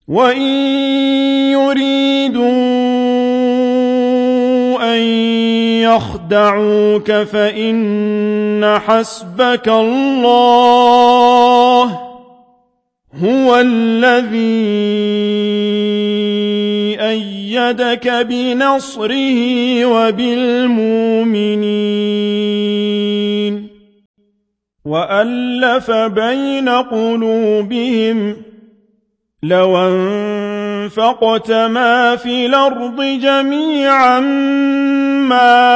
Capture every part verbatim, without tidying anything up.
وَإِن يُرِيدُوا أَن يَخْدَعُوكَ فَإِنَّ حَسْبَكَ اللَّهُ هُوَ الَّذِي أَيَّدَكَ بِنَصْرِهِ وَبِالْمُؤْمِنِينَ وَأَلَّفَ بَيْنَ قُلُوبِهِمْ لَوْ أَنفَقْتَ مَا فِي الْأَرْضِ جَمِيعًا مَّا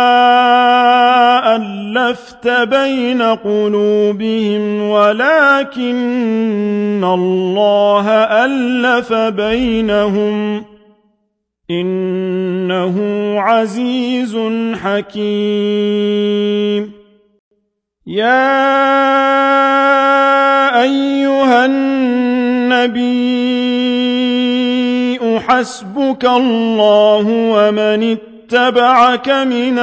أَلَّفْتَ بَيْنَ قُلُوبِهِمْ وَلَكِنَّ اللَّهَ أَلَّفَ بَيْنَهُمْ إِنَّهُ عَزِيزٌ حَكِيمٌ يَا أَيُّهَا النَّبِيُّ حَسْبُكَ اللَّهُ وَمَنِ اتَّبَعَكَ مِنَ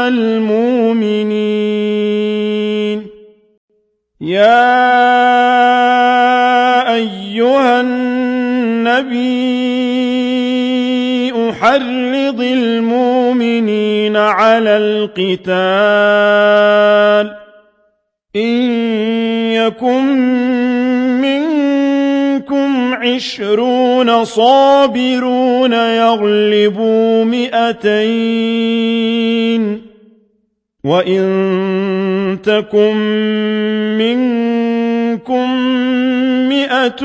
الْمُؤْمِنِينَ يَا أَيُّهَا النَّبِيُّ حَرِّضِ الْمُؤْمِنِينَ عَلَى الْقِتَالِ إِن يَكُن مِّنكُمْ عِشْرُونَ صَابِرُونَ يَغْلِبُوا مِائَتَيْنِ وَإِن تَكُن مِّنكُم مِّائَةٌ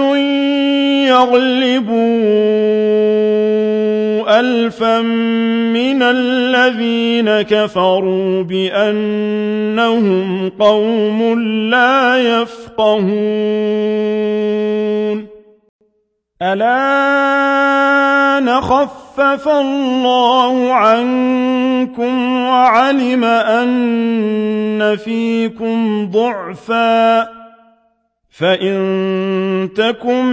يَغْلِبُوا أَلْفًا مِّنَ الَّذِينَ كَفَرُوا بِأَنَّهُمْ قَوْمٌ لَّا يَفْقَهُونَ الْآنَ خَفَّفَ اللَّهُ عَنكُمْ وَعَلِمَ أَنَّ فِيكُمْ ضَعْفًا فَإِن تَكُن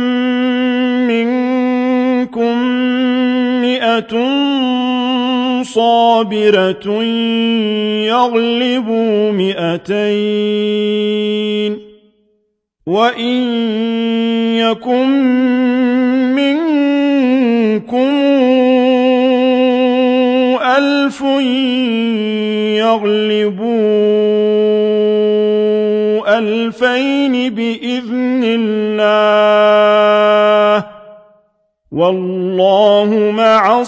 مِّنكُم مِّائَةٌ صَابِرَةٌ يَغْلِبُوا مِائَتَيْنِ وَإِن يَكُن مِّنكُمْ أَلْفٌ يَغْلِبُوا أَلْفَيْنِ بِإِذْنِ اللَّهِ وَاللَّهُ مَعَ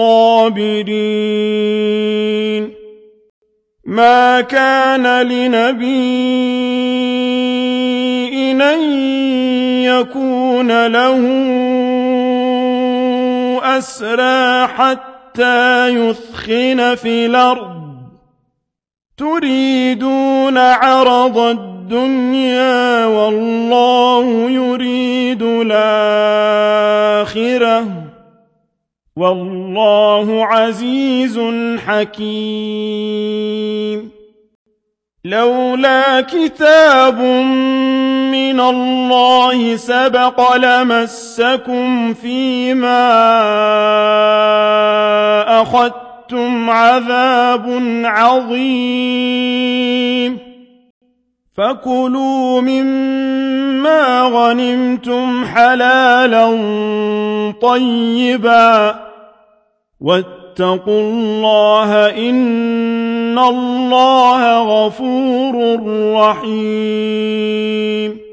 الصَّابِرِينَ مَا كَانَ لِنَبِيٍّ أَن يَكُونَ لَهُ أَسْرَىٰ حَتَّىٰ يُثْخِنَ فِي الْأَرْضِ تُرِيدُونَ عَرَضَ الدُّنْيَا وَاللَّهُ يُرِيدُ الْآخِرَةَ وَاللَّهُ عَزِيزٌ حَكِيمٌ لولا كتاب من الله سبق لمسكم فيما أخذتم عذاب عظيم فكلوا مما غنمتم حلالا طيبا واتقوا الله إن الله غفور رحيم